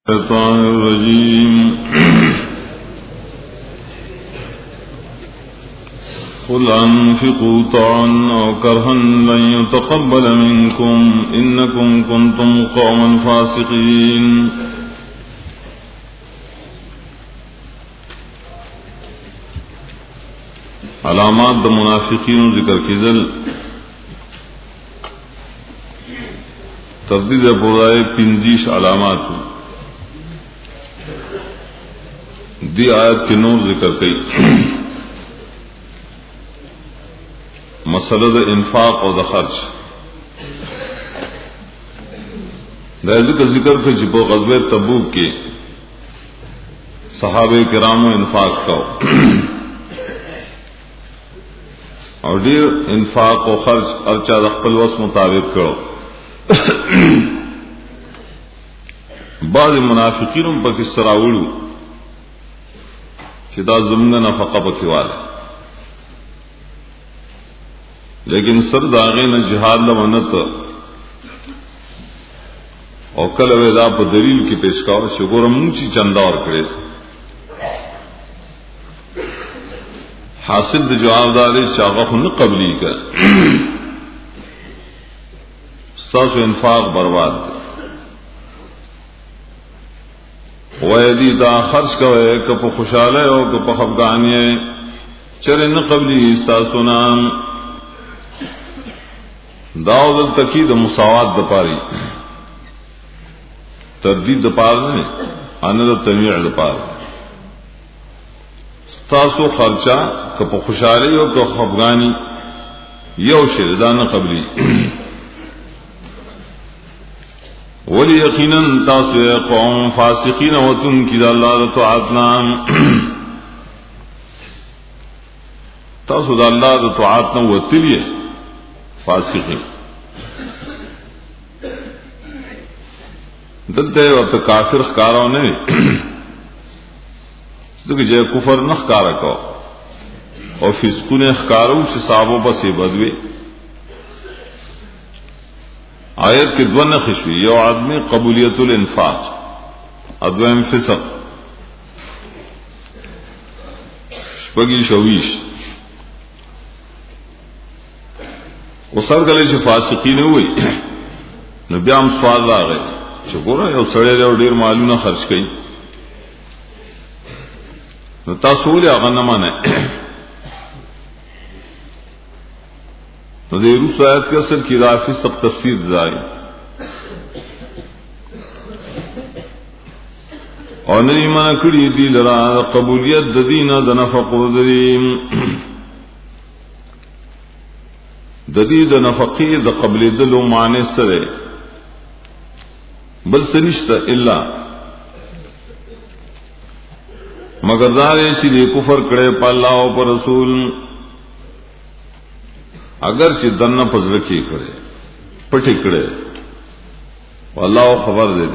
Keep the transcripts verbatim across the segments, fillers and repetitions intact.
الشيطان الرجيم قل أنفقوا طوعا أو كرها لن يتقبل منكم إنكم كنتم قوما فاسقين. علامات د منافقین ذکر کیدل تردید پورائے پنجیش علامات دی آیت کے نور ذکر کئی مسئلہ دا انفاق اور دا خرچ دا ذکر ذکر کے جب غزوہ تبوک کے صحابہ کرام انفاق کا اور دیر انفاق و خرچ ارچہ رخل وس مطابق کرو. بعض منافقین پر کس طرح اڑو کہ دا زمنا نفقہ پکیوالا لیکن سر داغے نہ جہاد لمنت اور کل ویدا پر دلیل کی پیشکار شکور منچی چندہ اور کرے حاصل جواب دارے شاغخ نہ قبلی کا ساس و انفاق برباد ویدی دا خرچ کوئے کپ خوشحالے ہو کپ خفگانی چرے نہ قبلی ساسونا داود التقید مساوات دپاری تردید دپار نے اند تنویع دپار ستاسو خرچہ کپ خوشحالے ہو کپ خفگانی یو شردان قبلی ولی یقیناً تاسو قوم فاسقین وتم کی اللہ طاعتنا تاسو اللہ طاعتنا وتلیے فاسقین دلتے وقت کافر خکاروں نے کہ جے کفر نہ خکارا کو اور فسقون خکاروں سے صحابوں پر سے بدوے آیت کے دو نقش ہوئی یو آدمی قبولیت الانفاق ادویم فسق شپگی شویش اسر گلے سے فاسقین ہوئی نبیام سوال آ گئے چکورا یو سڑے رہے اور دیر معلوم خرچ کئی تاسول یا غنمان ہے تو دے روس آیت کے اصل کی رافی سب تفسیر دائی اور نہیں منع کری دی لرا قبولیت ددین دنفق ددیم ددید نفقی د قبل دلو معنی سرے بل سنشت الا مگر دارے چی کفر کرے پا اللہ و پا رسول اگر چی دن پزرکی کرے پٹی کرے اللہ خبر دے دے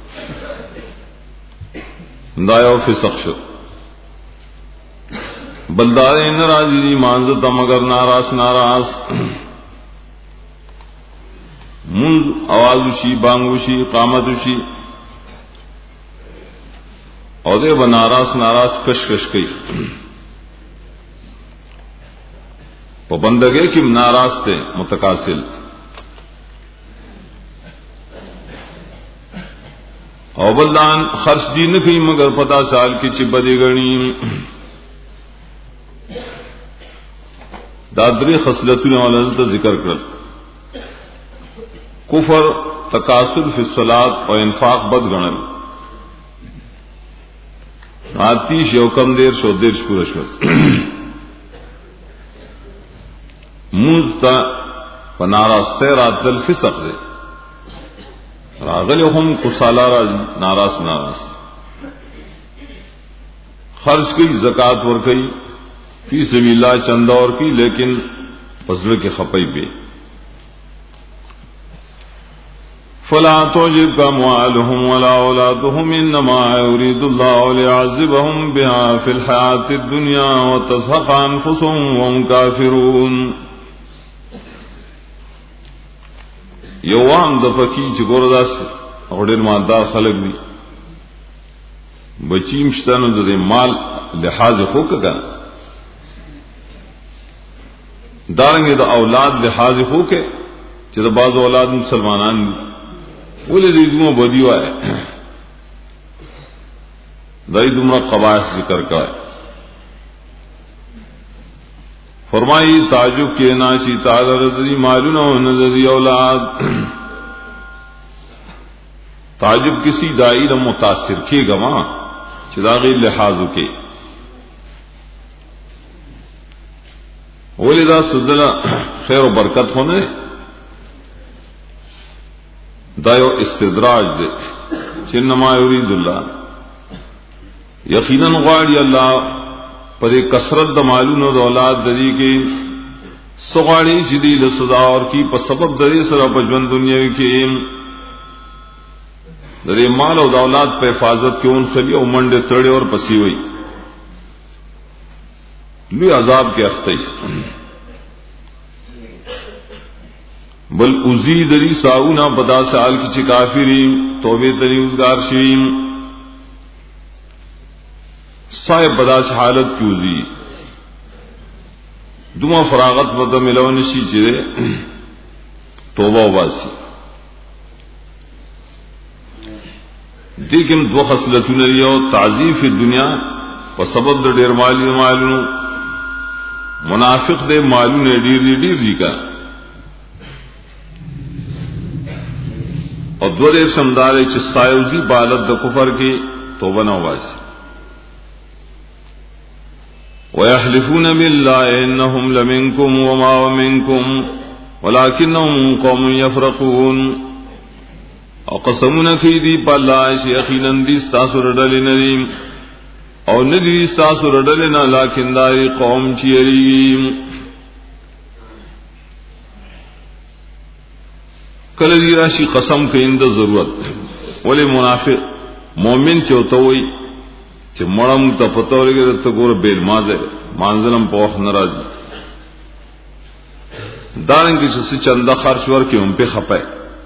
دایو فسق شد بلدارے ناراضی دی مانزتا مگر ناراس ناراس منز آوازوشی بانگوشی قامتوشی اور دے بناراس ناراس کش کش کئی وہ بندگے کی ناراض تھے متقاصل اور بلدان خرچ دی نہ کہیں مگر پتا سال کی چبدی گنی دادری خصلتوں والا ذکر کر کفر تقاصل فی الصلاۃ اور انفاق بد گنل آتیش یوکم دیر شو دیر پورا شو منزتا فنارا سیرات دل فسق دے راغل ہم کسالا ناراس ناراس خرچ کی زکات ور کی فی سبیل اللہ چندہ اور کی لیکن فضل کے خپئی پہ فلا تعجبك اموالهم ولا اولادهم انما يريد الله ليعذبهم بها في الحياة الدنيا وتزهق انفسهم وهم كافرون. یوام د فقی چې ګوردا سي او ډېر مالدار خلک دي بچیم شتنو د مال لحاظ خو کګه دارنګه د اولاد لحاظ خو کې چې د باز اولاد مسلمانان ولې دې دوه بدی وای دای دومره قواعد ذکر کړه فرمایي تعجب کې ناشي تعالی رضی مالونه او نذری اولاد تعجب کسی دائی نہ متاثر کی گما چداغی لحاظ کے ولدا سدلا خیر و برکت ہونے دایو استدراج دے چنما یرید اللہ یقیناً غاڑی اللہ پر کثرت د مالون و اولاد دری کے سغاڑی جدی لصدا اور کی په سبب دری سره بجوان دنیا کې دری مال او اولاد په حفاظت کې اون خلی او منډه تړي اور پسی وي لوی عذاب کې اخته بل ازید ری ساونا بدا سال کی چې کافری توبه تری وزگار شیم صاحب بدا حالت کی وزی دوما فراغت بدا ملو نشی چې توبه واسي دیکھم دو خصلتون لیو تعذیف دنیا و سبب در دیر مالی مالونو منافق دے مالون دیر دی دیر دی کا اور دو دیر سمدارے چستایوزی بالت دا کفر کی توبہ نواسی وَيَحْلِفُونَ بِاللَّهِ إِنَّهُمْ لَمِنْكُمْ وَمَا وَمِنْكُمْ وَلَكِنَّهُمْ قَوْمٌ يَفْرَقُونَ او قسمونه کوي دی په الله چې یقینا دي تاسو رډل نه دي او نه دي تاسو رډل نه لکه دای قوم چې یری کله دی راشي قسم کوي د ضرورت ولې منافق مؤمن چې وتوي چې مړم ته پته ولګي ته ګور بیل مازه مانځلم په وخت ناراضي دارنګ چې چنده خرج ورکې هم په خپه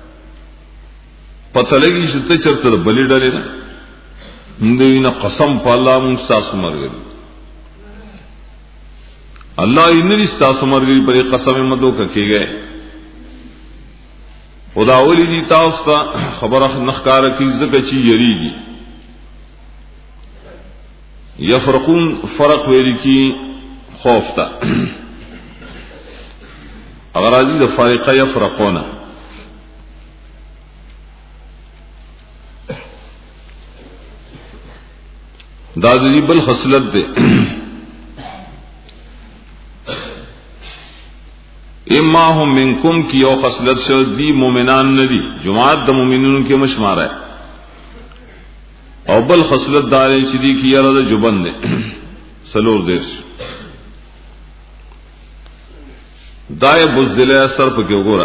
پتہ لگی شته چرته بلی ډلې نه هندوینه قسم په الله مون تاسو مرګي الله یې نری تاسو مرګي پر قسم مدو کېږي خدا اولی دي تاسو خبره نخکار کی زکه چی یریږي یفرقون فرق ویل کی خوف تا اگر ازي د فارقه یفرقونه دا دی بل خصلت دے اما هم منکم کی یو خصلت شو دی مومنان ندی جماعت د مومنونو کې مشمار ہے او بل خصلت دار چې دی کی یاره د جبن دے سلور دیش دای بزله اثر په کې وګوره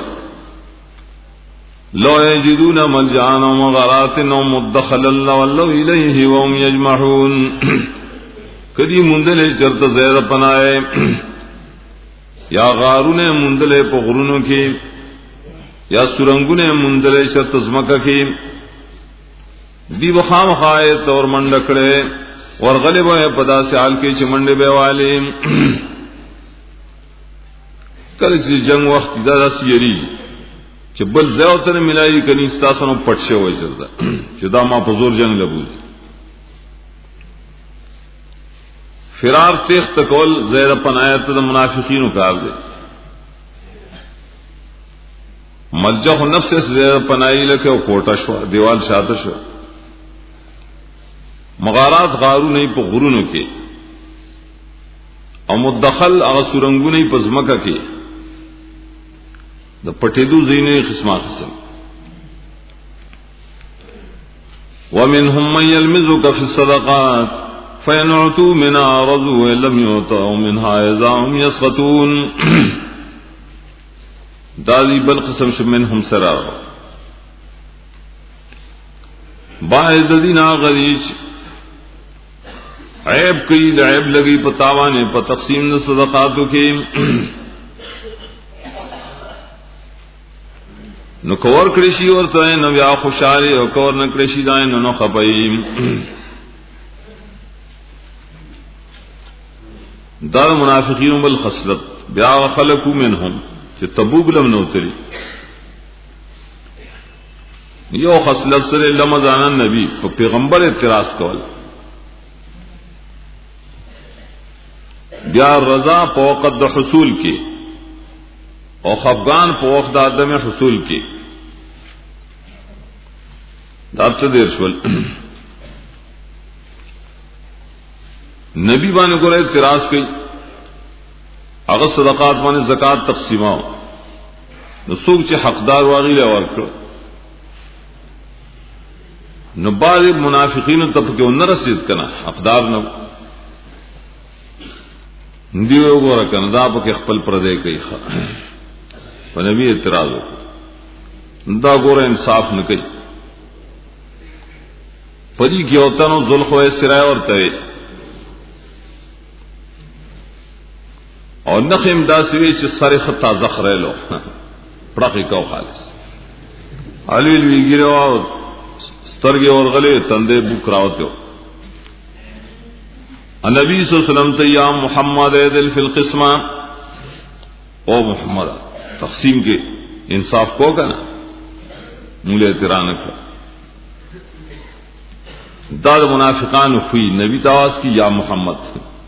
لو یجدون ملجان و مغارات و مدخلا ولو الیه وهم یجمعون کدی مندل چرت زیر پنائے یا غارون مندل په غرونو کې یا سرنگونه مندل چرت زمکه کې دی بخام خایت اور منډکړه ورغلب پدا سال کې چې منډه به والے کله چې جنگ وخت دا سیری چې بل ځای ته ملایي کني تاسو نو پټ شوی چرته چې دا ما په زور جنگ لبوز فرار تخت کول زیر پنایت د منافقینو کار دی ملجح نفس سے زیر پنائی لکه او کوټه شو دیوال شاته شو مغارات غارو نه په غرونو کې او مدخل هغه سورنګونه په ځمکه کې د پټېدو زینې قسمه قسم ومنهم من يلمزك في الصدقات فإن أعطوا منها رضوا وإن لم يعطوا منها إذا هم يسخطون دادی بل قسم شو منهم سرا باعث دینا غریش عیب کئی عیب لگی پتاوانے پا تقسیم صدقاتو کے نو کور کړشي ورته نو بیا خوشاله او کور نه کړشي دای نو نو خپایم دا منافقین بل خصلت بیا خلقو منهم چې تبوک لم نو تری یو خصلت سره لمزان نبی په پیغمبر اعتراض کول بیا رضا په وخت د حصول کې او خفقان په وخت د عدم حصول کې دا څه دیر شول نبی باندې ګورې اعتراض کوي هغه صدقات باندې زکات تقسیماو نو څوک چې حقدار واغی له ورکړ نو بعض منافقین ته په کې رسید کنه حقدار نو دی وګوره کنه دا په خپل پردې کوي په نبی اعتراض دا ګوره انصاف نه کوي پدې کې اوتانو ذلخو سرای ورته او نخیم دا سوي چې سره خطا زخرلو پړقې کو خالص علي ویګیرو او سترګې ورغلې تندې بوک راوته نبی صلی الله علیه وسلم ته یا محمد ادل فی القسمه او محمد تقسیم کې انصاف کو کنه موږ اعتراض نکړ دا منافقان فی نبی تواس کی یا محمد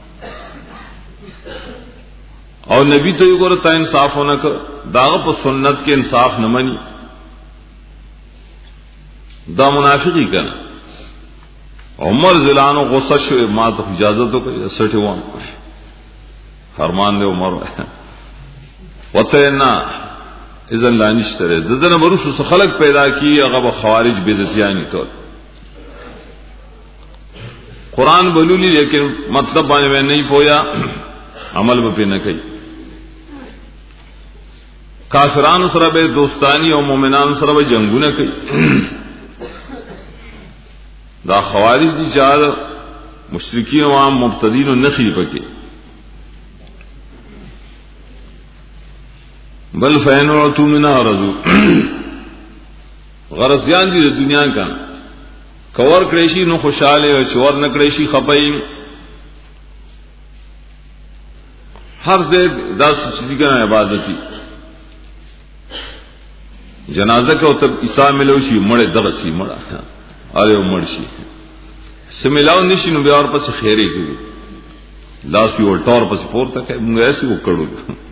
اور نبی تو یہ تا انصاف ہونا کر داغ پر سنت کے انصاف نہ منی دا منافقی کنا عمر زلانو غصہ شو ما تو اجازت تو کہ سٹے وان فرمان دے عمر وتینا اذن لا نشتره ددن برس خلق پیدا کی هغه خوارج بدعتیانی تو قرآن بلولی لیکن مطلب باندې میں نہیں پویا عمل به نه کوي کافرانو سره به دوستانی او مؤمنانو سره به جنگونه کوي دا خوارج دي چې مشرکین او عام مبتدین او نخي پکې بل فینو تو منا رضو غرضیان دي د دنیا کا کور کړی نو خوشاله او چور نه کړی شي خپای ہر دې داس چیز کا عبادتي جنازه کو تب عیسی ملو شي مړ دغه شي مړه اړو مړ شي سملاو نشي نو بیا اور پس خیره کوي لاس یو ټور پس پورته کوي موږ ایسي وکړو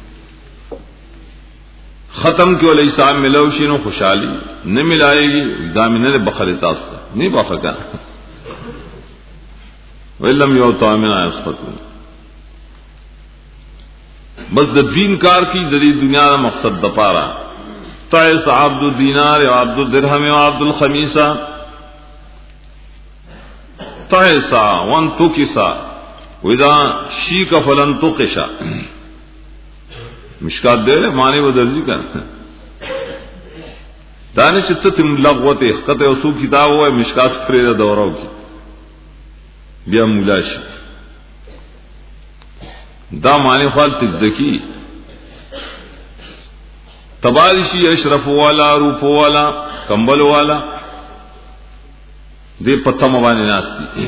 ختم کې ول عیسی ملو شي نو خوشحالي نه ملایږي دامنه بخل تاسو نه بافکا ولم یو تامنا اسقط بس د دین کار کی د دنیا دا مقصد د پاره تعس عبد الدینار و عبد الدرهم و عبد الخمیسہ تعسا وان تکسا ودا شیک فلن تقشا مشکات دے رہے معنی و درجی کا دانش تتم لغوت اخقت اصول کتاب ہوا ہے مشکات فرید دوراو کی بیا مولاش دا معنی خال تزدکی تبادشی اشرف والا روپ والا کمبل والا دے پتہ مبانی ناستی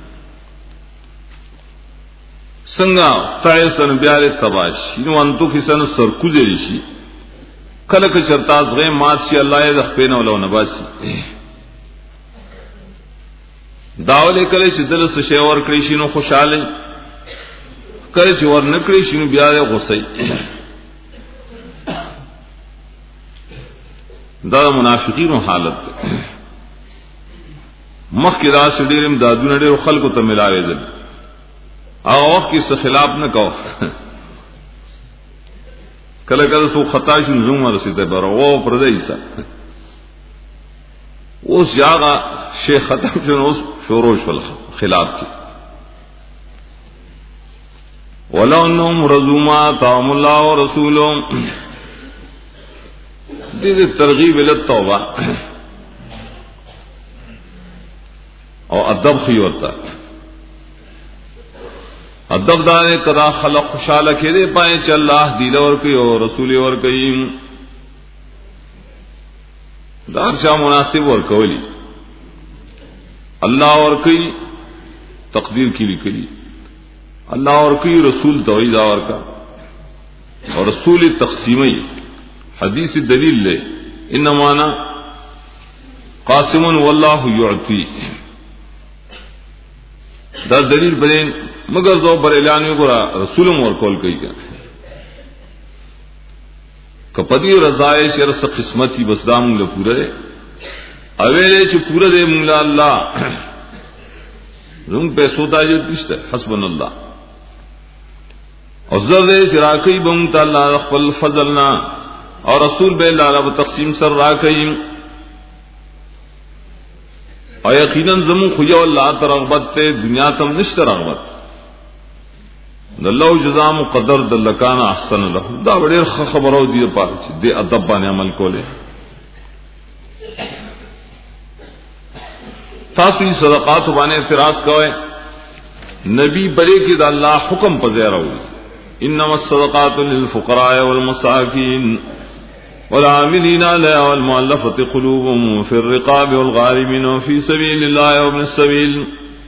سنگا تایسن بیار تباشی نو انتو کسن سرکوزے لیشی کلک چرتاز غیم مات شی اللہ دخ پین ولو نباسی داولے کلے چی دلس شیور کریشی نو خوشحالے کلے چی ور نکریشی نو بیار غصی دا منافقین حالت مخ کی راس ډیر امدادونه ډیر خلکو ته ملاوي دي هغه وخت کې څه خلاف نه کو کله کله سو خطا شون زوم رسیدای بر او پر دیسا اوس یاغه شیخ ختم شون اوس شروع شول خلاف کی ولو انهم رزوما تام الله ورسوله دې ترغیب ال توبه او ادب خي ہوتا ادب دار کدا خلق خوشاله کړي پای چې الله دی اور کوي او رسول اور کوي دا څه مناسب ور کوي الله اور کوي تقدیر کی لیکلي اللہ اور کی رسول توحید اور کا اور رسول تقسیمی حدیث دلیل لے انما انا قاسم واللہ یعطی دا دلیل بلین مگر دو پر اعلانیوں کو رسولم اور کول کئی گا کپدی رضائے شرس قسمتی بس دام لپورے اویلے چھ پورا دے مولا اللہ رنگ پہ سوتا جو تشت حسبن اللہ اور زردے چراکی بمتا اللہ رخبل فضلنا اور رسول بے اللہ رب تقسیم سر راکیم اور یقیناً زمون خجو اللہ ترغبت تے دنیا تم نشت رغبت اللہ جزا مقدر دلکان احسن لہو دا بڑی خبرو دی پاچ دے ادب بانے عمل کو لے تاسوی صدقات بانے اعتراض کوئے نبی بڑے کی دا اللہ حکم پذیر ہوئی انما الصدقات للفقراء والمساکین والعاملین علیہا والمؤلفۃ قلوبهم فی الرقاب والغارمین وفی سبیل اللہ وابن السبیل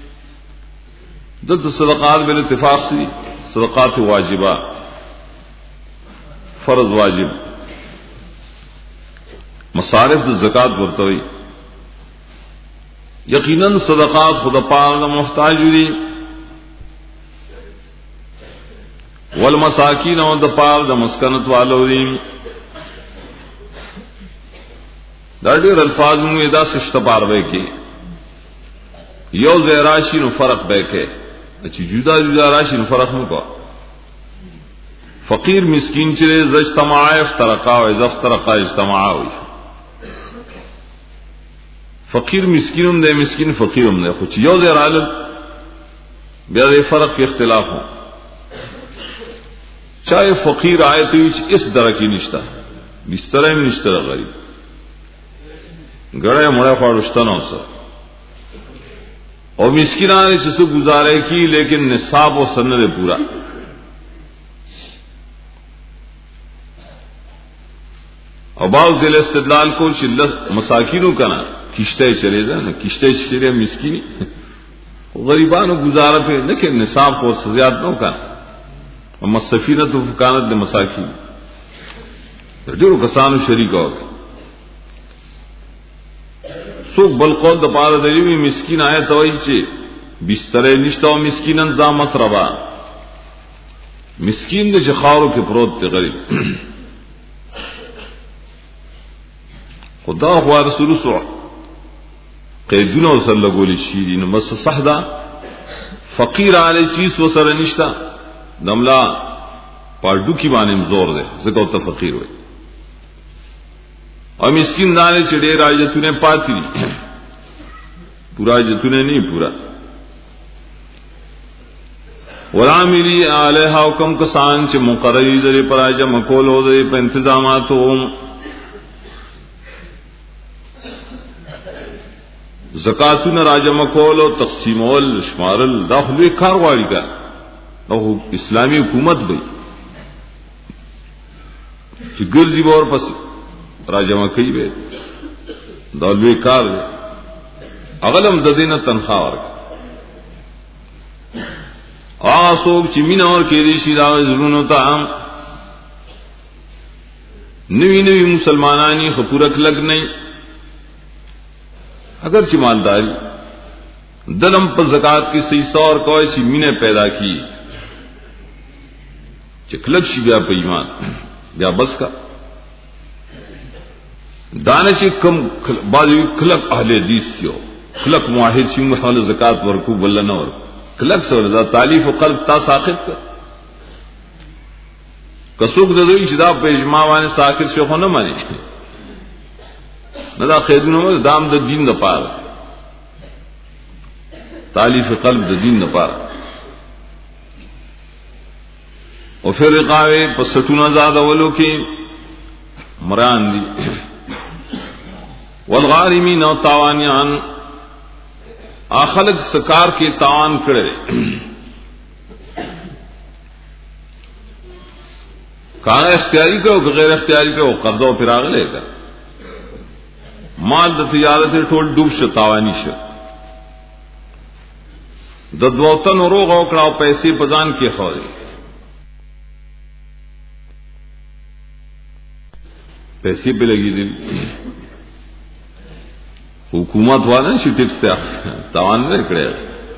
دد صدقات بالاتفاق سی صدقات واجبہ فرض واجب مصارف زکات ورتوی یقیناً صدقات خدا پاک محتاج دی والمساکین و دا پاک دا مسکنت والو دی دا دیر الفاظ میں ادا سشتپار بے کے یو زیراشی نو فرق بے کے اچھی جدا جدا راشی نو فرق نو کا فقیر مسکین چرے زجتماع افترقا و ازفترقا اجتماع ہوئی فقیر مسکینم دے مسکین فقیرم دے کچھ یو دے رالل بیا دے فرق کے اختلاف ہو چاہے فقیر آئے تو اس درکی نشتا بستر میں نشتر غریب گڑے مڑے فاڑشتا نو سر اور مسکین آنے سے گزارے کی لیکن نصاب و سند پورا اور بعض دل استدلال کو شلت مساکینوں کا نا کشتے چلے جا نا کشتے چلے مسکینی غریبان گزارا پہ لیکن نصاب کو زیادہ نہ کا اما سفینت و فکانت مساکین جو کسانو شریک ہو سوک بلقود دپار دلیوی مسکین آئے توئی چے بسترے نشتا و مسکین انزامت ربا مسکین دے چے خارو کے پروت تے غریب خدا خواہ رسول سوع قیدونہ و صلی اللہ علیہ شیرین بس صحدہ فقیر آلے چیز و سر نشتا دملا پاڑو کی بانے زور دے زکاو تا فقیر ہوئے اور مسکین دانے چڑے راجتوں نے پاتی پورا جتوں نے نہیں پورا والعاملی علیہا حکم کسان چے مقرری دے پر آجا مکول ہو دے پر انتظامات ہو زکاتون راجم کول او تقسیمول شمارل داخلوی کارواڑی کا او اسلامی حکومت بھئی چی گرزی بور پس راجم کئی بے داخلوی کار دے اغلم ددین تنخواہ ورکا آسوک چی مین اور کیریشی داغ ضرونو تا نوی نوی مسلمانانی خپورک لگ نہیں اگر چی مالداری دلم پر زکات کی سی سور کو ایسی مینے پیدا کی چکلک شی بیا پہ ایمان بیا بس کا دانشی کم بازوی کلک اہل حدیث سیو کلک معاہد شی محال زکات ورکو بلہ نہ ورکو کلک سورزا تعلیف و قلب تا ساقت کر کسوک ددوی شدا پہ اجماع وانے ساقت شیخو نہ مانے ندا خیدون دام دا دین دا پار تالیف قلب دا دین دا پار اور پھر رقاوے پس سٹونا زادہ ولو کی مران دی والغارمین و تاوانیان آخلق سکار کے تاوان کرے کانا اختیاری کرو کہ غیر اختیاری کرو قرضہ و پراغ لے گا مال د تجارت ټول ډوب شو تاوانی شو د دوتن روغ او کړه پیسې پزان کې خوري پیسې به لګي دي حکومت والا شي ټیکس ته تاوان نه کړی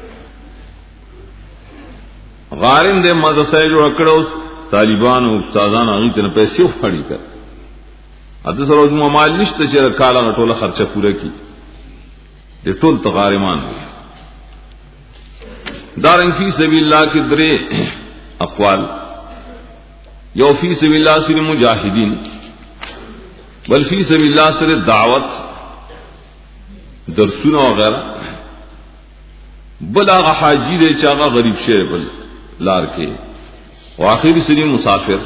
غارم دې مدرسې جوړ کړو طالبان او استادان هغه ته پیسې وړي کړ اته سره د مال نشته چې کاله ټوله خرچه پوره کړي دې ټول تغارمان دارن فی سبیل الله کې درې اقوال یو فی سبیل الله سره مجاهدین بل فی سبیل الله سره دعوت درسونه وغیرہ بل هغه حاجی دی چې هغه غریب شه بل لار کې او اخیری سری مسافر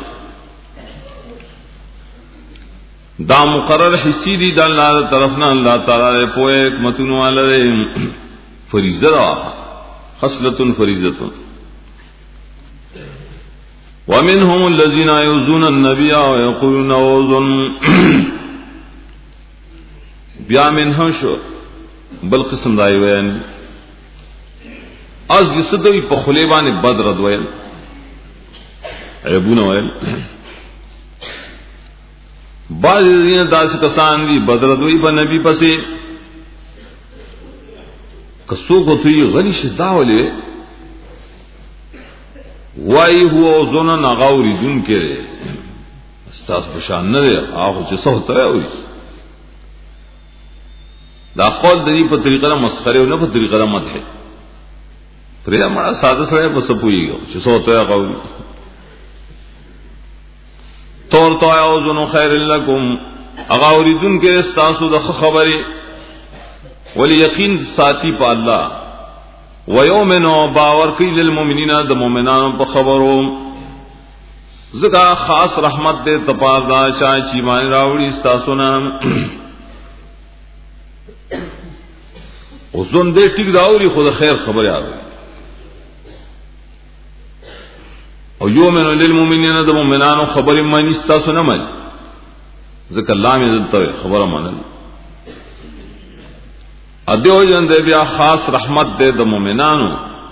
دا مقرر حصی دی د الله طرفنا الله تعالی په حکمتونو والے فریضه دا خصلۃ فریضه ومنهم الذين يؤذون النبي ويقولون اوذن بیا منهم شو بل قسم دای وین از یسدوی په خلیبان بدر دویل عیبونه ویل بعض دین داس کسان دی بدر دوی په نبی پسې کسو کو توی غلی شداوله وای هو زونه نغاوری دن کې استاد بشان نه هغه چې څه ته وي دا قول د دې په طریقه مسخره او نه په طریقه مدح پرې ما ساده سره په سپويږي چې څه ته هغه تور تو او زنو خیر لکم اغاوری دن کې استاسو د خبره ولی یقین ساتي په الله و یومن باور کوي للمؤمنین د مؤمنانو په خبرو زګه خاص رحمت دې تپادا چا چې مان راوړي استاسو نام اوسون دې ټیک راوړي خو د خیر خبره راوړي او یومن للمؤمنین د مؤمنانو خبره مانی استاسو نه مانی ځکه الله مې دلته خبره مانل ادیو جن دې بیا خاص رحمت دې د مؤمنانو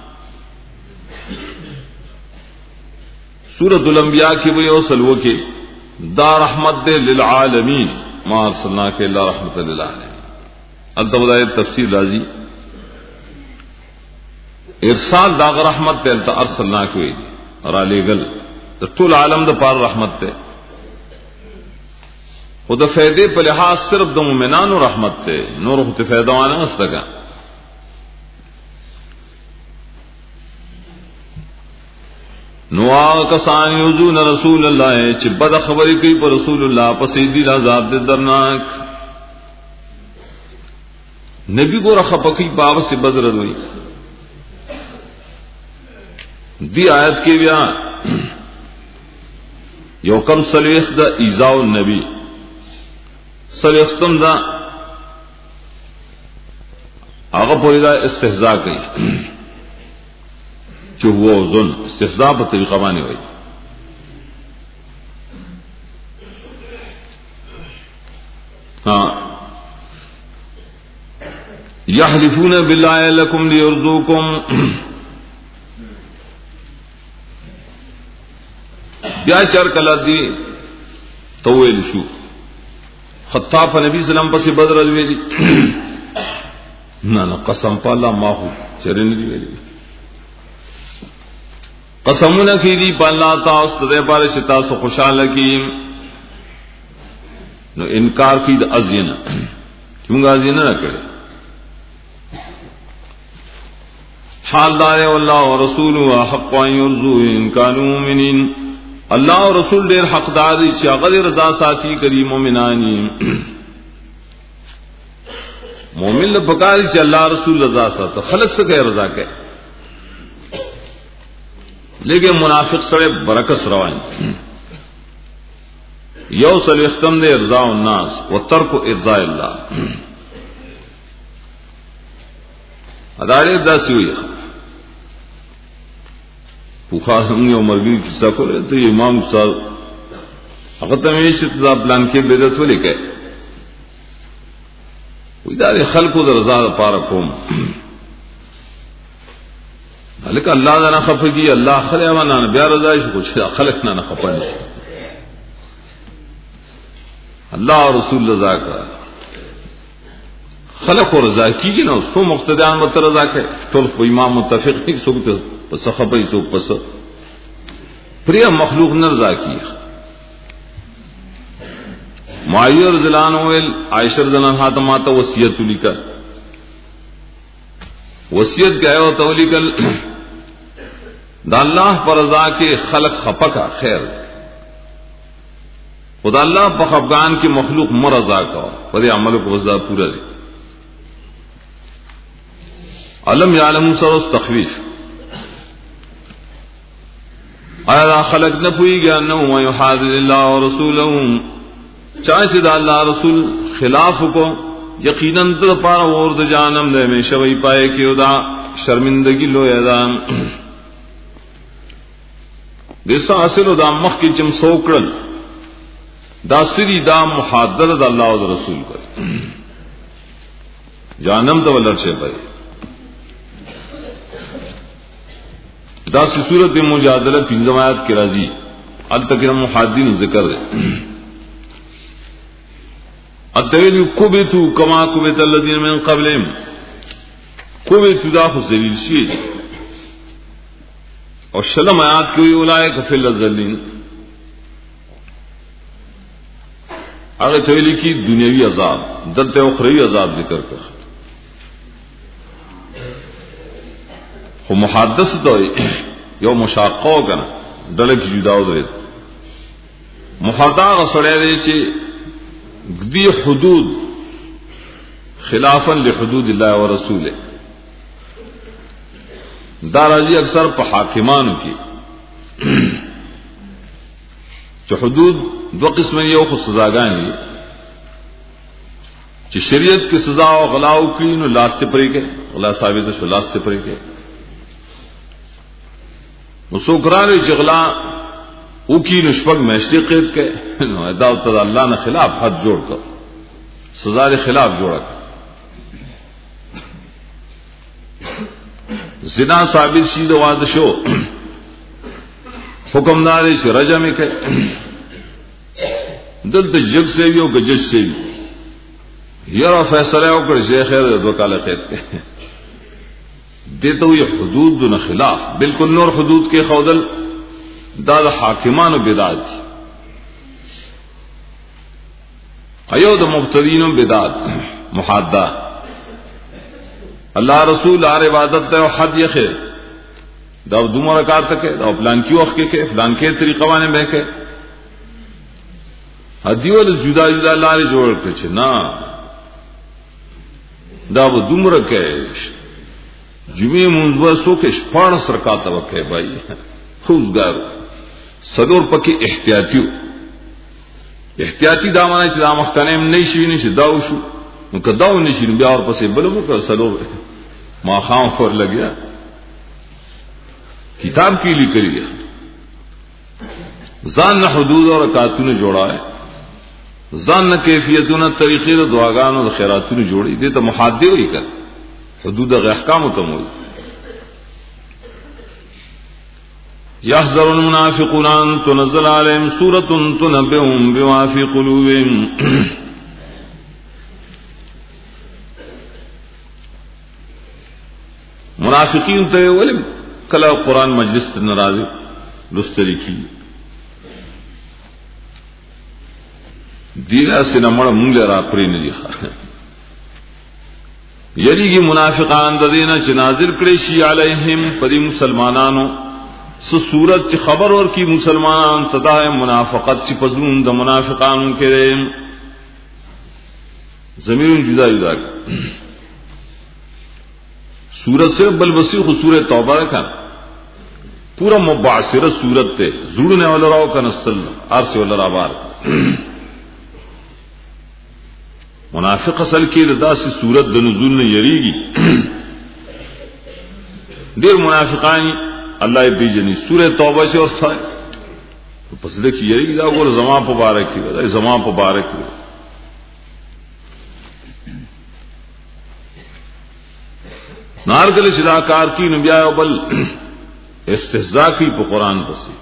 سورۃ الانبیاء کې وی او سلو کې دا رحمت دې للعالمین ما ارسلناک الا رحمت للعالمین الدوله تفسیر راځي ارسال دا رحمت دې ته ارسلناک وی را لګل ټول عالم د پار رحمت ته خود فائدے په لحاظ صرف د مؤمنانو رحمت ته نور خو فائدہ وانه استګه نو کسان یوزون رسول الله چې بد خبرې کوي پر رسول الله پسې دي عذاب دې درناک نبی ګوره خپکی باب سے بدر دوی دی آیت کې بیا یو کم سلیخ د ایذاء النبی سلیختم دا هغه په دا استهزاء کوي چې هو ځن استهزاء په طریقه باندې وایي ها یحلفون بالله لكم ليرضوكم بیا چر کلا دی تویل شو خطاب نبی سلام پس بدر ویلی نه نه قسم په الله ما هو چرن دی ویلی قسمونه کی دی په الله تاسو ته بار شتا سو خوشاله کی نو انکار کی د ازینا څنګه ازینا نه کړي حال دار الله ورسوله حق ان يرضوا ان كانوا مؤمنين الله او رسول ډېر حقدار دي چې هغه رضا ساتي کوي مؤمنانی مؤمن له پکاري چې الله رسول رضا ساتي خلق څخه رضا کوي لیکن منافق سره برکت روان یو سل ختم دے ارضاء الناس وترک ارضاء الله ادارې داسې وي پوخا هم یو مرګي کیسه کوله ته امام صاحب هغه ته یې چې دا پلان کې بدعت ولیکه وې دا خلکو د رضا لپاره کوم لکه الله دا نه خفقي الله خلق نه بیا رضا شي کوچ خلق نه نه خپل الله او رسول رضا کا خلق اور رضا کیږي نو سو مقتدیان مت رضا کوي ټول په امام متفق دي څوک ته پس خپي څوک پس پریا مخلوق نه رضا کیږي معاویہ رضی اللہ عنہ عائشہ رضی اللہ عنہا تماتا وصیت لکا وصیت کیا ہے تو لکل دا اللہ پر رضا کے خلق خپکا خیر خدا اللہ پر خفگان کی مخلوق مرضا کا پر عمل کو وزدہ پورا دے علم یعلم سر تخویف آیا خلق نہ پوئی گیا انہو ما یحادث اللہ ورسولہ چاہے سے دا اللہ رسول خلاف کو یقیناً تو پارا اور دا جانم دے میں شوئی پائے کہ دا شرمندگی لو ایدام دیسا اصل دا مخ کی چم سوکرن دا سری دا محادر دا اللہ و دا رسول کر جانم دا ولر چھے پائے دا سی صورت مجادلہ پنزم آیات کی راضی التقرم محادین ذکر دے اتویل کبتو کما کبت الذین من قبلهم کبتو دا خو ذلیل شید اور شلم آیات کوئی اولائک فی الذلین اگر تویلی کی دنیاوی عذاب دلتے اخروی عذاب ذکر کر خو محادث تو یو مشاقو کنا دلک جداو درید محادث سڑے دے چی دی حدود خلافا لحدود اللہ و رسول داراجی اکثر پا حاکمانو کی چو حدود دو قسم یو خود سزاگانی چی شریعت کی سزا و غلاو کی نو لاستے پری کے غلا ثابت شو لاستے پری کے مسوکرانے چی غلا او کی نشپک میشتی قید کے اداو تدا اللہ نے خلاف حد جوڑ کر سزا دے خلاف جوڑا کر زنا ثابت شید وادشو حکم دارے چھ رجا میں کہ دل تا جگ سے بھی ہو کہ جج سے بھی یرا فیصلہ ہو کر شیخ خیر دو کالا قید کے دیتا ہوئی حدود دون خلاف بالکل نور حدود کے خودل دا حاکمان و بدعت ایو دا مبتدین و بدعت محادہ اللہ رسول آر عبادت تے حد یخے دا دو مرکات تکے دا فلان کی وقت کے فلان کے طریقہ وانے میں کے حدیو جدا جدا اللہ نے جوڑ کے چھے نا دا وہ دو مرکے جمعی منزوہ سو کے شپاڑ سرکاتا وکے بھائی خوزگارو سلور پکی احتیاطیو احتیاطی دا مانا چی دا مختنیم نیشوی نیشی داو شو نو که داو نیشی نو بیا اور پسی بلو که سلور ما خام خور لگیا کتاب کی لی کری گیا زان نہ حدود اور رکاتون جوڑا ہے زان نہ کیفیتون طریقے دا دعاگان اور خیراتون جوڑی دیتا محادے ہوئی کر حدود احکام تم ہوئی يحذر المنافقون أن تنزل عليهم سورة تنبئهم بما في قلوبهم منافقین تے ولم کلا قرآن مجلس ناراضی لستری کی دینا سنمڑ منگ را پری نہیں یری کی منافقان دینا چنازل کریشی علیہم پری مسلمانانو سو صورت چی خبر اور کی مسلمان تدا منافقت چی پزلون دا منافقان کے ضمیر جدا جدا سورت سے بل وسیع سورت توبہ رکھا پورا مبعثر سورت تے زڑنے والا راو کا نسل عرص والا رابار منافق اصل کی ردا سی سورت دنزول نے یریگی دیر منافقانی اللہ بی جنی سورہ توبہ سے اور سائے تو پس دیکھ یہی دا گور زمان پبارک کی ودا زمان پبارک کی نار کله چې دا کار کی نو بیا بل استهزاء کی په قران پسې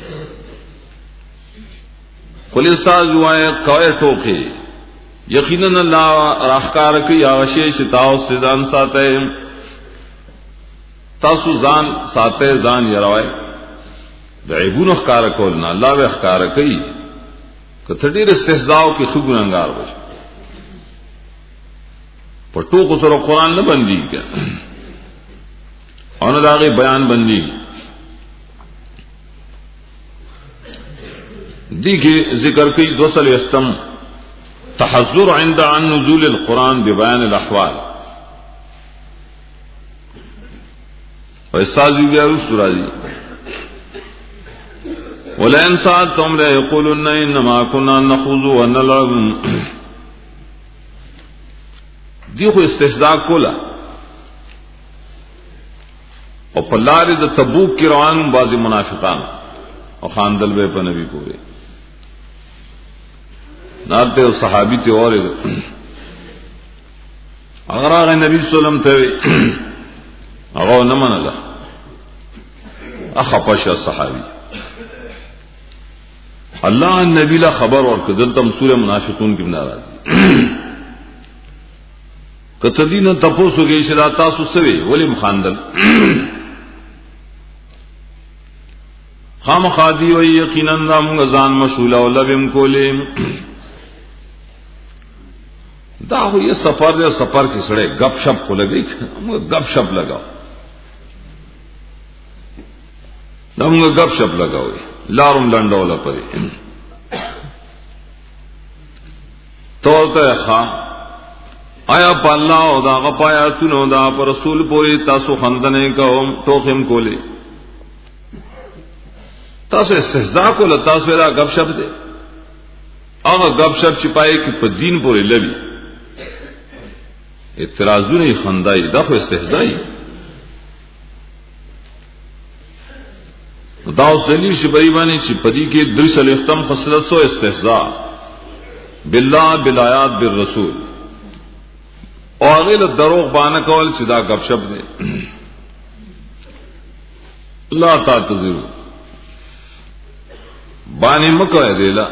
کله استاد وای کوي ټوکې یقینا الله راخکار کوي هغه شی چې تاسو ځان ساتئ تاسو ځان ساتئ ځان یراوي د عیبونو ښکار کول نه الله به ښکار کوي کته ډیر استهزاء او کې خو ګناګار وي په ټوکو سره قران نه باندې کې ان داغه بیان باندې دیگه ذکر کوي دوسل استم تحذر عند عن نزول القرآن ببيان الاحوال واستاذ بيارو سورہ ولئن سألتم لا يقولن انما كنا نخوض ونلعب دی خو استهزاء کولا او په لارې د تبوک کې روان بعض منافقان او خاندل به په نبی پورې نارته او صحابي ته اوره اگر هغه نبی صلی الله علیه وسلم ته هغه نه منله اخپش صحابي الله نبی لا خبر ورکړه دلته سورہ منافقون کې ناراضي کته دین تاسو کې شرا تاسو سوي ولې مخاندل خام خادي او یقینا موږ ځان مشغول او لبم کولې دا هو یې سفر دی سفر کې سړې غپ شپ کولې موږ غپ شپ لگاو دا موږ غپ شپ لگاوې لارم لنډوله پرې تو ته ښا آیا په الله او دا غپایا تونو دا پر رسول پوری تاسو خندنه کوم ټوکم کولې تاسو استهزاء کول تاسو را غب شپ دي هغه غب شپ چې پای کې په دین پورې لوي اعتراضونه خندای دا خو استهزاء دا ځلی شي بېمانه چې پدې کې درې سل ختم خصلت سو استهزاء بالله بالآیات بالرسول او هغه له دروغ باندې کول چې دا غب شپ دي لا تعتذروا باندې مکه دیلا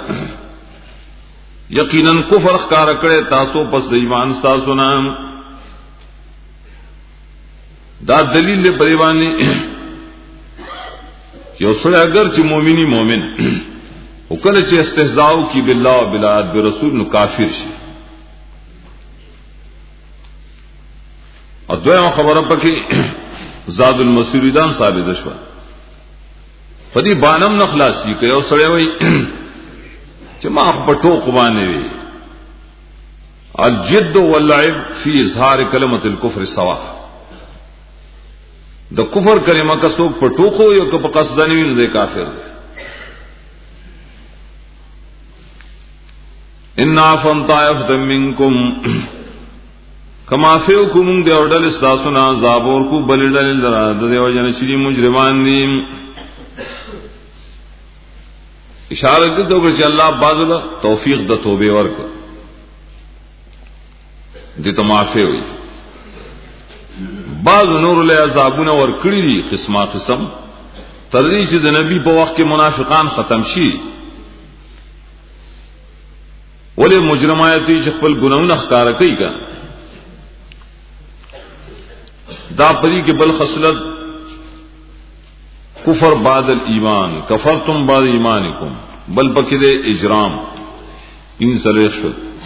یقینا کفر ښکار کړي تاسو پس د ایمان تاسو نه دا دلیل له پریوانی یو سره اگر چې مؤمنی مؤمن او کله چې استهزاء کی بالله او بالآیات برسول نو کافر شي او دویمه خبره پکې زاد المسیریدان ثابت شوه پدی بانم نخلاصی که یو سړی وای چې ما پټو قبانه وی الجد واللعب فی اظهار کلمۃ الکفر سوا د کفر کلمه کا څوک پټو خو یو که په قصد نه وي نه کافر دی ان عفن طائفه منکم کما فیکم دی اورل استاسنا زابور کو بلډل درا د دیو جن شری مجرمان دي اشاره دې ته چې الله بازله توفیق د توبه ورک دې ته معافي وي بعض نور له عذابونه ور کړی دي قسمه قسم تر دې چې د نبی په وخت کې منافقان ختم شي ولې مجرمایتي چې خپل ګناونه ښکار کوي کا دا پری کې بل خصلت کفر بعد الایمان کفرتم بعد ایمانکم بل پکې د اجرام ان سلیخ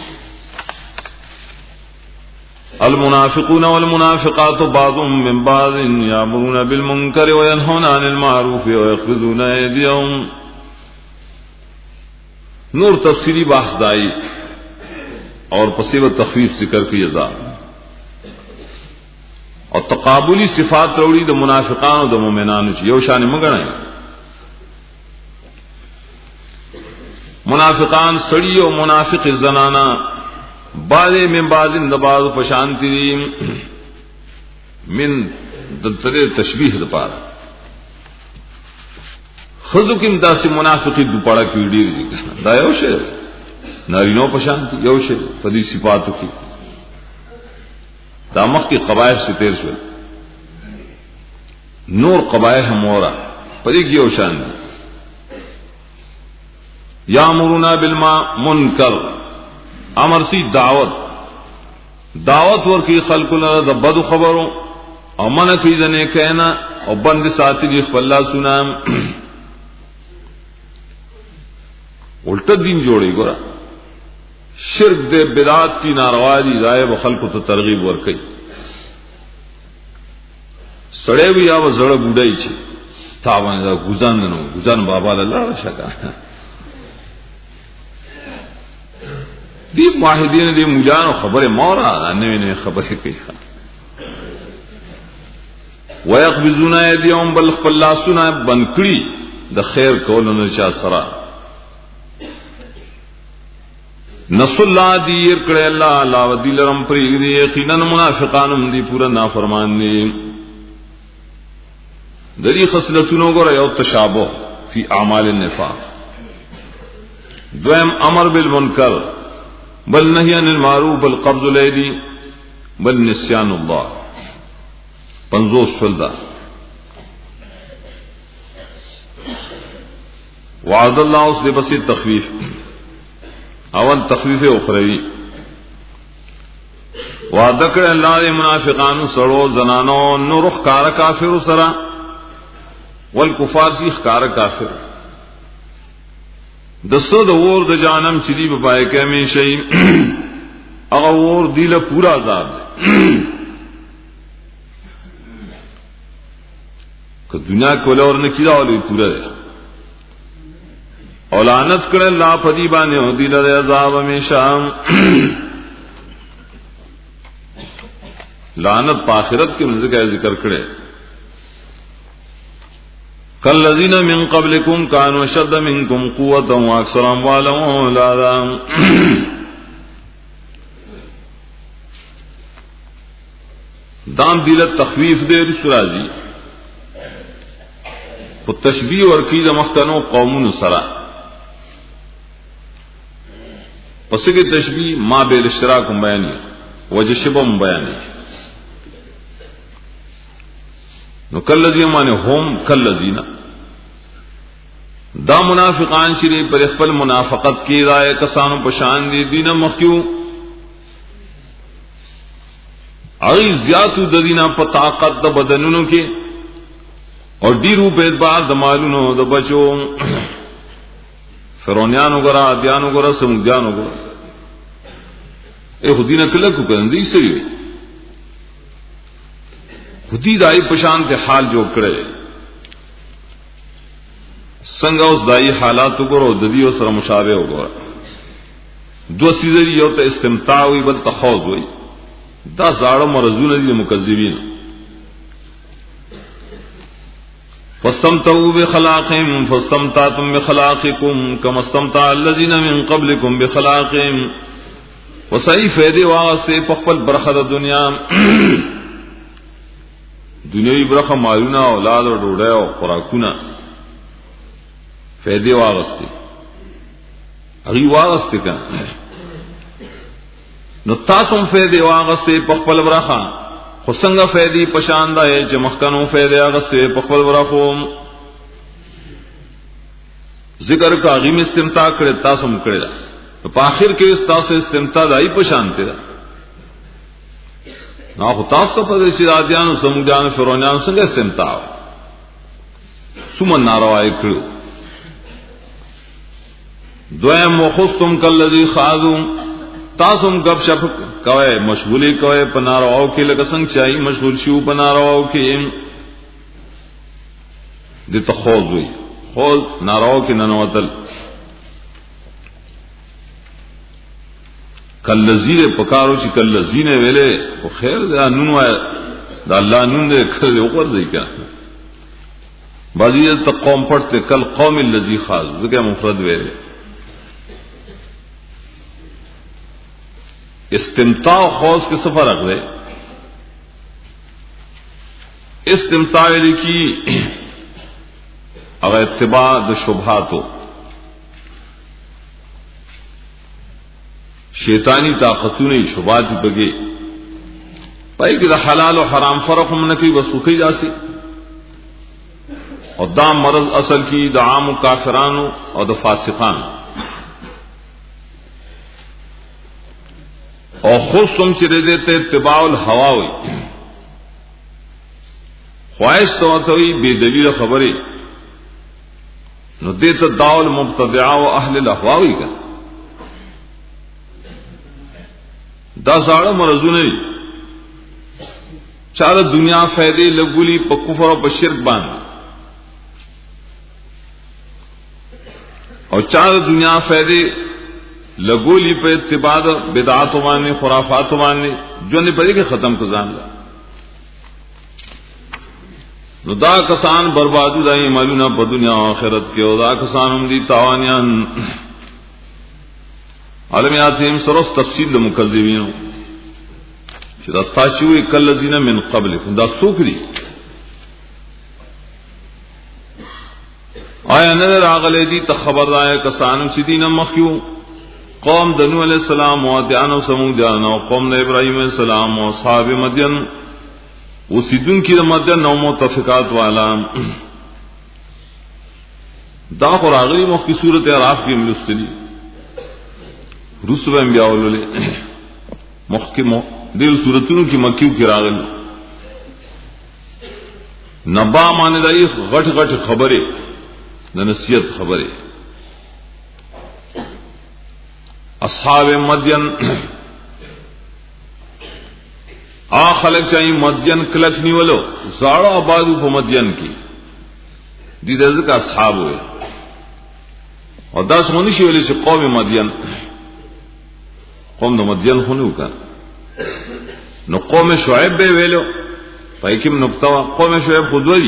المنافقون والمنافقات بعضهم من بعض يأمرون بالمنكر وينهون عن المعروف ويقبضون أيديهم نور تفصیلی بحث دائی اور پسیب تخفیف ذکر کی ازا اور تقابلی صفات روڑی د منافقان و د مومنان یو شان مگنای منافقان سړی او منافق زنانا بعض من بعض د بعض پشانتی دي من د تر تشبیه لپاره خذو کیم داسې منافقی دو پړه کې ډیر دا یو شی نارینو پشانتی یو شی په دې صفاتو کې دا مخ کې قواعد سے تیر شو نور قبائح مورا پدې کې یو شان دي یامرون بالمنکر امر سی دعوت دعوت ورکی خلق لرا د بد خبرو او من کوي ځنه کینا او بند ساتي دی خپل الله سنام الټا دین جوړي ګره شرک دے بدعات کی ناروا دي رائے و خلق ته ترغیب ورکي سړی بیا و زړه بډای شي تا باندې ګزان نو ګزان بابا الله شکا دی موحدین دی مولانو خبره مورا نه نه خبره کوي ويقبضون ايديهم بل خلاصنا بنکړي د خیر کولونو چا سره نص الله دیر کړه الله الله ودی لرم پرې دی یقینا منافقانم دی پورا نافرمان دي د دې خصلتونو ګره یو تشابه فی اعمال النفاق دویم امر بالمنکر بل نهی عن المعروف بل قبض الايدي بل نسيان الله پنځوس فلدا وعد الله اوس دې بس تخفیف اول تخفیف اخروی وعده کړ الله دې منافقانو سړو زنانو نور خکار کافر سره والکفار سی خکار کافر دسو د ور د جانم چې دی په پای کې مې شي هغه ور دی له پورا عذاب که دنیا کوله اور نه کیدا ولې پورا ده اولانت کړه الله پدی باندې او دی له عذاب همیشه لعنت په آخرت کې منځه ذکر کړي کالذین من قبلکم کانوا اشد منکم قوة واکثر اموالا واولادا دام دیلت تخویف دے رسولازی په تشبیه ورکی د مختنو قومونو سره پس کې تشبیه ما به اشتراک بیانې وجه شبم بیانې نو کلذین معنی هم کلذین دا منافقان چې پر خپل منافقت کې رائے کسانو په شان دي دینه مخکیو ای زیاتو د دینه په طاقت د بدنونو کې اور ډیرو په اعتبار د مالونو د بچو فرعونانو غرا دیانو غرا سمجانو غرا اے خدینه کله کو کندي سړي خدای دای په شان ته حال جوړ کړي څنګه اوس دای حالات وګورو د دې سره مشابه وګورو دو سيزري یو ته استمتاع وي بل تخوض وي دا زاړه مرزونه دي مکذبین فاستمتعوا بخلاقهم فاستمتعتم بخلاقكم كما استمتع الذين من قبلكم بخلاقهم وصحیح فائدې واسه په خپل برخه د دنیا دنیوي برخه مالونه اولاد او ډوډۍ او خوراکونه فائدې واغستې هغه واغستې کنه نو تاسو هم فائدې واغستې په خپل برخه خو څنګه فائدې پشان ده چې مخکنو فائدې واغستې په خپل برخه ذکر کا غیم استمتاع کړي تاسو هم کړی په اخر کې تاسو استمتاع دای په شان ته نو خو تاسو په دې شادیانو سمجانو فرعونانو څنګه استمتاع سومن نارواي کړو دویم مخستم کلذي خاذو تاسو هم غب شپ کوي مشغولي کوي په نارواو کې لکه څنګه چای مشغول شو په نارواو کې د تخوذ وي خو نارواو کې ننوتل کلذین پکارو چې کلذین ویلې خو خیر دا نون وای دا الله نون دې کړي وګور دی کا بعضی ته قوم پړته کل قوم الذی خاص ځکه مفرد ویلې استمتاع خاص کې څه فرق دی استمتاع لکی هغه اتباع د شبهاتو شیطانی طاقتونه شبهات بګي پای کې د حلال او حرام فرق هم نه کوي بس کوي داسي اور دا مرض اصل کی دا عام کافرانو اور دا فاسقان اور خود تم چرے دیتے اتباع الہوا ہوئی خواہش تو ہوئی بے دلیل خبریں نو دیتا داول مبتدعا و اہل الاہوا ہوئی کا دا ساڑا مرضو نہیں چار دنیا فائدے لگولی پا کفر و پا شرک باندھ اور چار دنیا فائدے لگولی پہ اتباع بدعات ماننے خرافات ماننے جو نے پڑے کہ ختم کزان لا نو دا کسان بربادو دائی مالونا پا دنیا و آخرت کے او دا کسان ہم دی تاوانیان عالمیاتیم سروس تفصیل دا مکذبینو چرا تاچوئے کاللزین من قبل دا سوک دی آیا نظر آغلے دی تخبر آیا کسانو چی دین مخیو قوم دنو علیہ السلام و عدیان و سمودیان و قوم دا ابراہیم علیہ السلام و صحاب مدین و سیدن کی دا مدین نو متفقات والا دا خور آغلی مخی صورت عراف کی ملستلی رسول انبیاء اللہ مخی دل صورتنو کی مکیو کی راغل نبا مانے دائی غٹ غٹ خبرے نصیحت خبریں اصحاب مدین آ خلق چاہیے مدین کلک نہیں ولو زاڑا آبادو پا مدین کی دی درز کا اصحاب ہوئے اور داس منشی ولی سے قوم مدین قوم دا مدین خونو کا نو قوم شعیب بے ویلو پایکم نکتوا قوم شعیب خودوری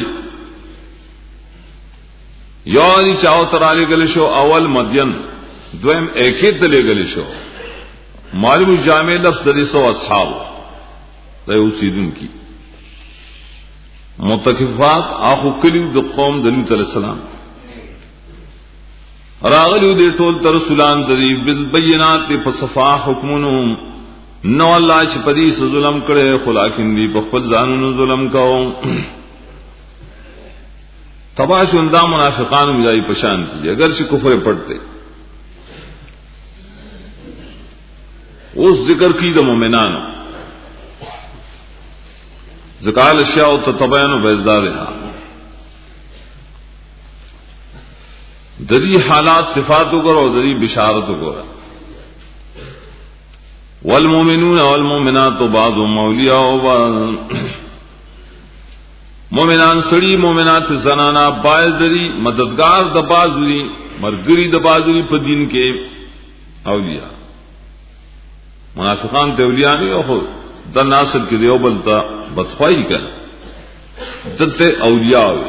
یعنی چاہو ترالی گلی شو اول مدین دویم ایکیت دلے گلی شو معلوم جامع لفظ دلی سو اصحاب دے اسی دن کی متکفات آخو کلیو دو قوم دلیت علیہ السلام راغلیو دے ٹول ترسولان دلی بالبینات پصفا حکمونهم نو اللہ چھ پدی سے ظلم کرے خلاکن دی پخپل زانون ظلم کاؤ تباش اندا منافقان مجائی پشان کی اگرچہ کفر پڑھتے اس ذکر کی دا مومنان ذکال اشیاء تتبین و بیزدارها دری حالات صفات کرو دری بشارت کرو والمومنون والمومنات بعضهم اولیاء بعض مومنان سڑی مومنات زنانا باعث دری مددگار دبازوری مرگری دبازوری پا دین کے اولیاء منافقان تے اولیاء نہیں ہو خود دا ناصر کے دیو بلتا بدخواہی کر دتے اولیاء ہوئے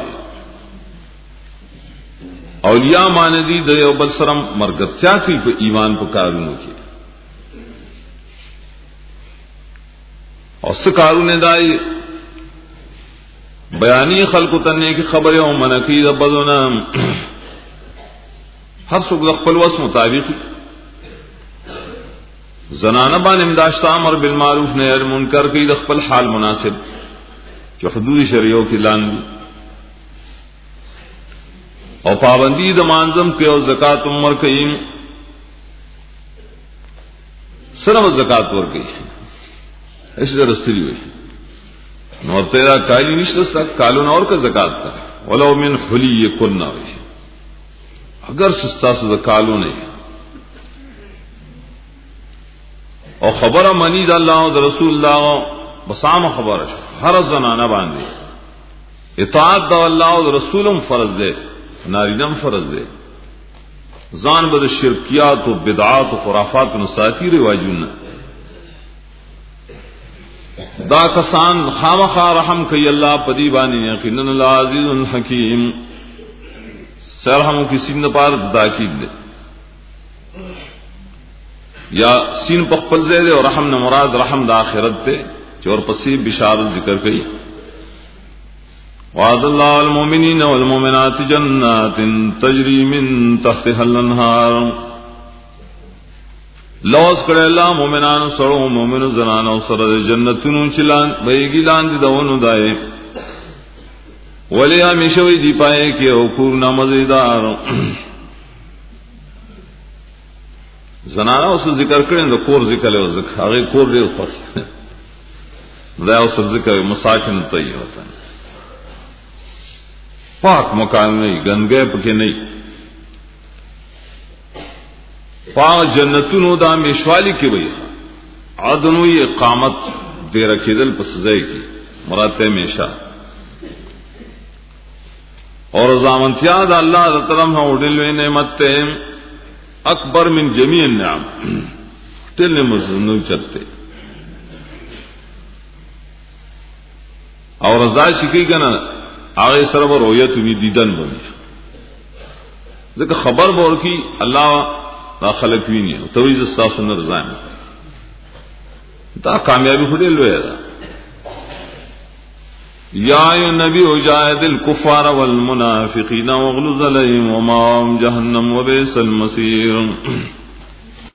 اولیاء مانے دی دیو بل سرم مرگتیا کی پا ایمان پا کارونو کی اور سکارونے دائی بیانی خلق تننے کی خبریں او منقید بدونا ہر سوک دخپل وس مطابق زنانہ بان امداشتا امر بالمعروف نہی عن المنکر کی دخپل حال مناسب جو حدود شریعوں کی لان دی اور پابندی دمانزم کے اور زکات عمر کئیم صرف زکات ور گئی اس طرح رسلی ہوئی اور تیرا کالی نشتا کالون اور کا زکات کا ولو من خلی کن نہ ہوئی اگر سستا سے کالو نہیں اور خبر منی دا اللہ دا رسول اللہ بسام خبر ہر زنانہ باندھے اطاعت دا اللہ دا رسولم فرض دے نارینم فرض دے زان بد شرکیات و بدعات و خرافات و نساتی رواجون دا کسان خامخا رحم کئی اللہ پدی بانی یقینن اللہ عزیز الحکیم سرحموں کی سین پار تاکید دے یا سین پخپل زے دے اور رحم نہ مراد رحم دا آخرت دے چور پسی بشارت ذکر کئی وعد اللہ المؤمنین والمؤمنات جنات تجری من تحتها الانہار لوز کرے اللہ مومنان سرو مومن زنان و سر جنتنو چلان بیگی لان دی دونو دائے ولی ہمیشہ دی پائے کہ او کور نہ مزیدار زنانہ اس ذکر کریں تو کور ذکر ہے ذکر اگے کور دے اوپر دا اس ذکر مساکن طیبہ پاک مکان نہیں گندگے پکے نہیں پاک جنتونو دا میشوالی کی وئی عدنوی اقامت دے رکھی دل پسزائی کی مراد ہمیشہ اور زامنتیا دا اللہ دا طرف ہاں اڈلوی نعمت تے اکبر من جمیع النعم تل مزنو چلتے اور رضا شکی کنا آگے سرب رویت بھی دیدن بنی ذکر خبر بور کی اللہ دا خلق بھی نہیں توجہ استاس نے رضا میں دا کامیابی خودی لوے دا یا ایو نبی اجاہد الکفار والمنافقین واغلظ علیہم وماہم جہنم وبئس المصیر